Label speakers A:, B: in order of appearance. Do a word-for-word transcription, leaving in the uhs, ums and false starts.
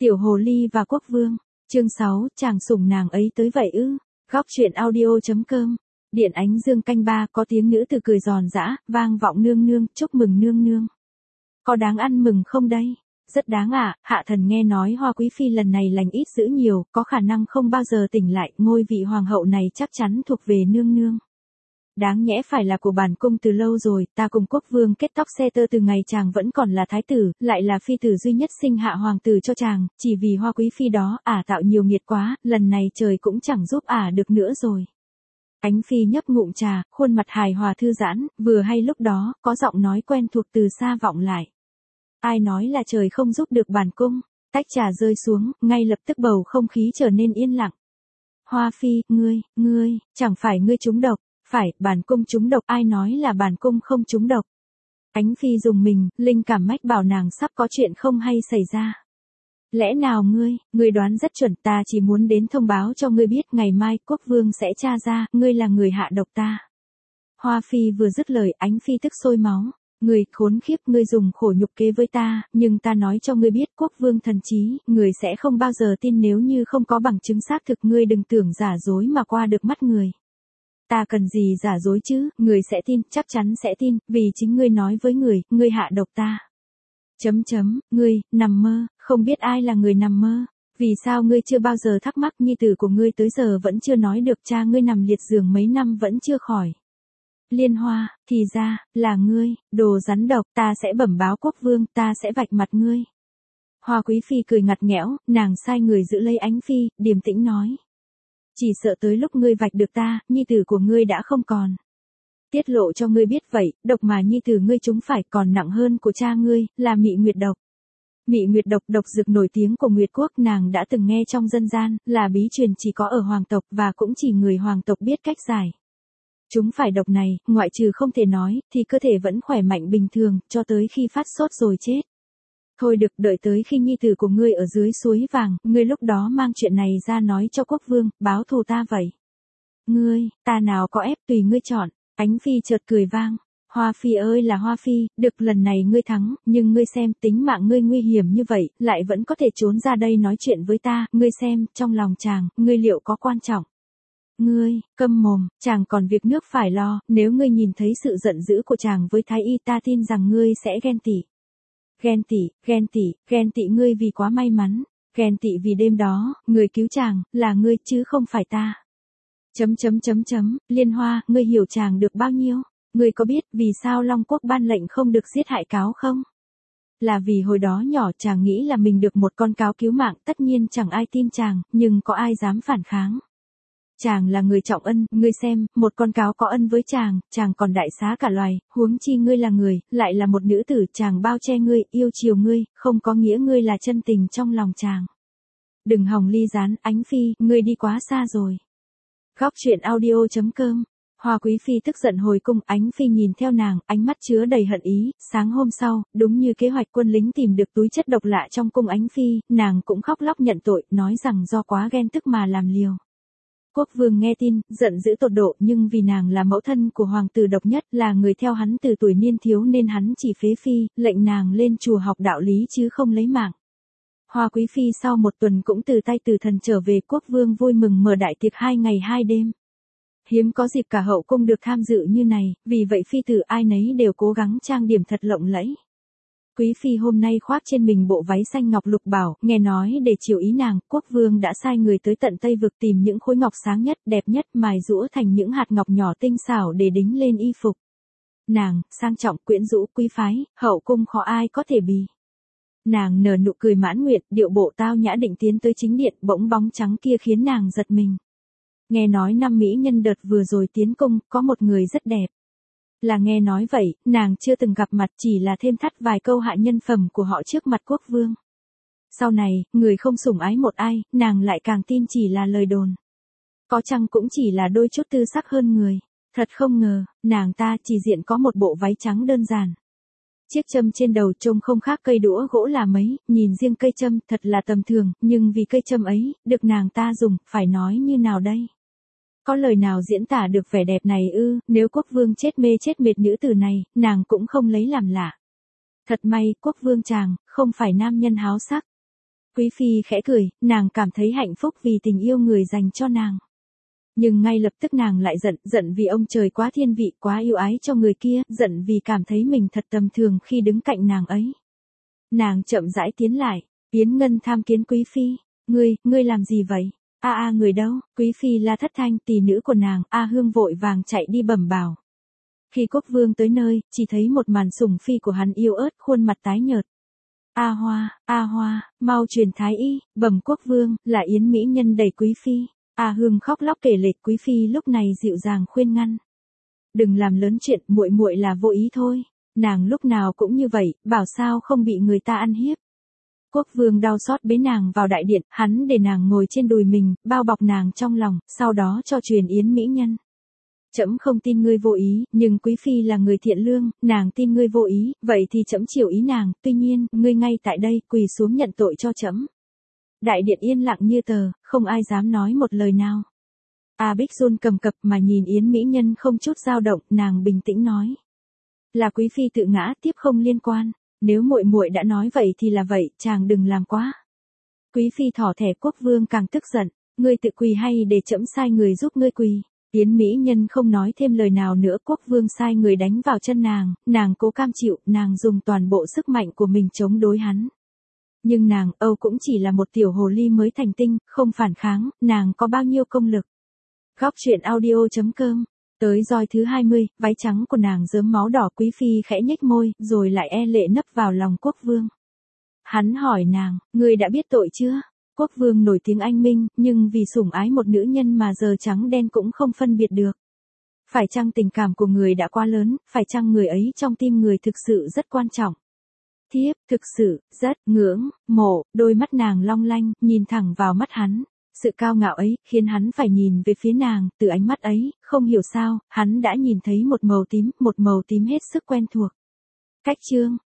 A: Tiểu hồ ly và quốc vương. Chương sáu, chàng sủng nàng ấy tới vậy ư? Góc truyện audio chấm com. Điện ánh dương canh ba, có tiếng nữ từ cười giòn giã, vang vọng nương nương, chúc mừng nương nương. Có đáng ăn mừng không đây? Rất đáng ạ, à, hạ thần nghe nói Hoa quý phi lần này lành ít dữ nhiều, có khả năng không bao giờ tỉnh lại, ngôi vị hoàng hậu này chắc chắn thuộc về nương nương. Đáng nhẽ phải là của bản cung từ lâu rồi, ta cùng quốc vương kết tóc xe tơ từ ngày chàng vẫn còn là thái tử, lại là phi tử duy nhất sinh hạ hoàng tử cho chàng, chỉ vì Hoa quý phi đó, ả tạo nhiều nghiệt quá, lần này trời cũng chẳng giúp ả được nữa rồi. Ánh phi nhấp ngụm trà, khuôn mặt hài hòa thư giãn, vừa hay lúc đó, có giọng nói quen thuộc từ xa vọng lại. Ai nói là trời không giúp được bản cung? Tách trà rơi xuống, ngay lập tức bầu không khí trở nên yên lặng. Hoa phi, ngươi, ngươi, chẳng phải ngươi trúng độc? Phải, bản cung trúng độc, ai nói là bản cung không trúng độc? Ánh phi dùng mình, linh cảm mách bảo nàng sắp có chuyện không hay xảy ra. Lẽ nào ngươi, ngươi đoán rất chuẩn, ta chỉ muốn đến thông báo cho ngươi biết ngày mai quốc vương sẽ tra ra, ngươi là người hạ độc ta. Hoa phi vừa dứt lời, ánh phi tức sôi máu. Ngươi khốn khiếp, ngươi dùng khổ nhục kế với ta, nhưng ta nói cho ngươi biết quốc vương thần trí, ngươi sẽ không bao giờ tin nếu như không có bằng chứng xác thực, ngươi đừng tưởng giả dối mà qua được mắt người. Ta cần gì giả dối chứ, người sẽ tin, chắc chắn sẽ tin, vì chính ngươi nói với người, ngươi hạ độc ta. Chấm chấm, ngươi, nằm mơ, không biết ai là người nằm mơ. Vì sao ngươi chưa bao giờ thắc mắc nhi tử của ngươi tới giờ vẫn chưa nói được, cha ngươi nằm liệt giường mấy năm vẫn chưa khỏi. Liên Hoa, thì ra, là ngươi, đồ rắn độc, ta sẽ bẩm báo quốc vương, ta sẽ vạch mặt ngươi. Hoa quý phi cười ngặt nghẽo, nàng sai người giữ lấy ánh phi, điềm tĩnh nói. Chỉ sợ tới lúc ngươi vạch được ta, nhi tử của ngươi đã không còn. Tiết lộ cho ngươi biết vậy, độc mà nhi tử ngươi chúng phải còn nặng hơn của cha ngươi, là mị nguyệt độc. Mị nguyệt độc, độc dược nổi tiếng của Nguyệt quốc, nàng đã từng nghe trong dân gian, là bí truyền chỉ có ở hoàng tộc và cũng chỉ người hoàng tộc biết cách giải. Chúng phải độc này, ngoại trừ không thể nói, thì cơ thể vẫn khỏe mạnh bình thường, cho tới khi phát sốt rồi chết. Thôi được, đợi tới khi nhi tử của ngươi ở dưới suối vàng, ngươi lúc đó mang chuyện này ra nói cho quốc vương, báo thù ta vậy. Ngươi, ta nào có ép, tùy ngươi chọn. Ánh phi chợt cười vang. Hoa phi ơi là Hoa phi, được lần này ngươi thắng, nhưng ngươi xem tính mạng ngươi nguy hiểm như vậy, lại vẫn có thể trốn ra đây nói chuyện với ta, ngươi xem, trong lòng chàng, ngươi liệu có quan trọng. Ngươi, câm mồm, chàng còn việc nước phải lo, nếu ngươi nhìn thấy sự giận dữ của chàng với thái y ta tin rằng ngươi sẽ ghen tị. Ghen tị, ghen tị, ghen tị ngươi vì quá may mắn, ghen tị vì đêm đó, người cứu chàng, là ngươi chứ không phải ta. Chấm chấm chấm chấm, Liên Hoa, ngươi hiểu chàng được bao nhiêu? Ngươi có biết vì sao Long Quốc ban lệnh không được giết hại cáo không? Là vì hồi đó nhỏ chàng nghĩ là mình được một con cáo cứu mạng, tất nhiên chẳng ai tin chàng, nhưng có ai dám phản kháng. Chàng là người trọng ân, ngươi xem, một con cáo có ân với chàng, chàng còn đại xá cả loài, huống chi ngươi là người, lại là một nữ tử, chàng bao che ngươi, yêu chiều ngươi, không có nghĩa ngươi là chân tình trong lòng chàng. Đừng hòng ly gián, ánh phi, ngươi đi quá xa rồi. Góc truyện audio chấm com. Hoa quý phi tức giận hồi cung, ánh phi nhìn theo nàng, ánh mắt chứa đầy hận ý. Sáng hôm sau, đúng như kế hoạch, quân lính tìm được túi chất độc lạ trong cung ánh phi, nàng cũng khóc lóc nhận tội, nói rằng do quá ghen tức mà làm liều. Quốc vương nghe tin, giận dữ tột độ, nhưng vì nàng là mẫu thân của hoàng tử độc nhất, là người theo hắn từ tuổi niên thiếu nên hắn chỉ phế phi, lệnh nàng lên chùa học đạo lý chứ không lấy mạng. Hoa quý phi sau một tuần cũng từ tay tử thần trở về, quốc vương vui mừng mở đại tiệc hai ngày hai đêm. Hiếm có dịp cả hậu cung được tham dự như này, vì vậy phi tử ai nấy đều cố gắng trang điểm thật lộng lẫy. Quý phi hôm nay khoác trên mình bộ váy xanh ngọc lục bảo, nghe nói để chiều ý nàng, quốc vương đã sai người tới tận Tây Vực tìm những khối ngọc sáng nhất, đẹp nhất, mài giũa thành những hạt ngọc nhỏ tinh xảo để đính lên y phục. Nàng, sang trọng, quyến rũ, quý phái, hậu cung khó ai có thể bì. Nàng nở nụ cười mãn nguyện, điệu bộ tao nhã định tiến tới chính điện, bỗng bóng trắng kia khiến nàng giật mình. Nghe nói năm mỹ nhân đợt vừa rồi tiến cung, có một người rất đẹp. Là nghe nói vậy, nàng chưa từng gặp mặt, chỉ là thêm thắt vài câu hạ nhân phẩm của họ trước mặt quốc vương. Sau này, người không sủng ái một ai, nàng lại càng tin chỉ là lời đồn. Có chăng cũng chỉ là đôi chút tư sắc hơn người. Thật không ngờ, nàng ta chỉ diện có một bộ váy trắng đơn giản. Chiếc châm trên đầu trông không khác cây đũa gỗ là mấy, nhìn riêng cây châm thật là tầm thường, nhưng vì cây châm ấy, được nàng ta dùng, phải nói như nào đây? Có lời nào diễn tả được vẻ đẹp này ư, nếu quốc vương chết mê chết mệt nữ tử này, nàng cũng không lấy làm lạ. Thật may, quốc vương chàng, không phải nam nhân háo sắc. Quý phi khẽ cười, nàng cảm thấy hạnh phúc vì tình yêu người dành cho nàng. Nhưng ngay lập tức nàng lại giận, giận vì ông trời quá thiên vị, quá yêu ái cho người kia, giận vì cảm thấy mình thật tầm thường khi đứng cạnh nàng ấy. Nàng chậm rãi tiến lại, Yến Ngân tham kiến quý phi, ngươi, ngươi làm gì vậy? A a người đâu? Quý phi La Thất Thanh, tỷ nữ của nàng, A Hương vội vàng chạy đi bẩm bảo. Khi Quốc Vương tới nơi, chỉ thấy một màn sủng phi của hắn yếu ớt, khuôn mặt tái nhợt. A Hoa, A Hoa, mau truyền thái y, bẩm Quốc Vương, là Yến mỹ nhân đẩy quý phi. A Hương khóc lóc kể lể, quý phi lúc này dịu dàng khuyên ngăn. Đừng làm lớn chuyện, muội muội là vô ý thôi. Nàng lúc nào cũng như vậy, bảo sao không bị người ta ăn hiếp. Quốc Vương đau xót bế nàng vào đại điện, hắn để nàng ngồi trên đùi mình, bao bọc nàng trong lòng, sau đó cho truyền Yến mỹ nhân. Trẫm không tin ngươi vô ý, nhưng quý phi là người thiện lương, nàng tin ngươi vô ý, vậy thì trẫm chiều ý nàng, tuy nhiên, ngươi ngay tại đây, quỳ xuống nhận tội cho trẫm. Đại điện yên lặng như tờ, không ai dám nói một lời nào. A Bích run cầm cập mà nhìn Yến mỹ nhân không chút dao động, nàng bình tĩnh nói. Là quý phi tự ngã, tiếp không liên quan. Nếu muội muội đã nói vậy thì là vậy, chàng đừng làm quá. Quý phi thỏ thẻ. Quốc Vương càng tức giận, ngươi tự quỳ hay để trẫm sai người giúp ngươi quỳ? Yến mỹ nhân không nói thêm lời nào nữa. Quốc Vương sai người đánh vào chân nàng, nàng cố cam chịu, nàng dùng toàn bộ sức mạnh của mình chống đối hắn. Nhưng nàng, Âu cũng chỉ là một tiểu hồ ly mới thành tinh, không phản kháng, nàng có bao nhiêu công lực. Góc truyện audio chấm com. Tới roi thứ hai mươi, váy trắng của nàng rớm máu đỏ. Quý phi khẽ nhếch môi, rồi lại e lệ nấp vào lòng Quốc Vương. Hắn hỏi nàng, ngươi đã biết tội chưa? Quốc Vương nổi tiếng anh minh, nhưng vì sủng ái một nữ nhân mà giờ trắng đen cũng không phân biệt được. Phải chăng tình cảm của người đã quá lớn, phải chăng người ấy trong tim người thực sự rất quan trọng? Thiếp, thực sự, rất, ngưỡng, mộ, đôi mắt nàng long lanh, nhìn thẳng vào mắt hắn. Sự cao ngạo ấy, khiến hắn phải nhìn về phía nàng, từ ánh mắt ấy, không hiểu sao, hắn đã nhìn thấy một màu tím, một màu tím hết sức quen thuộc. Cách chương.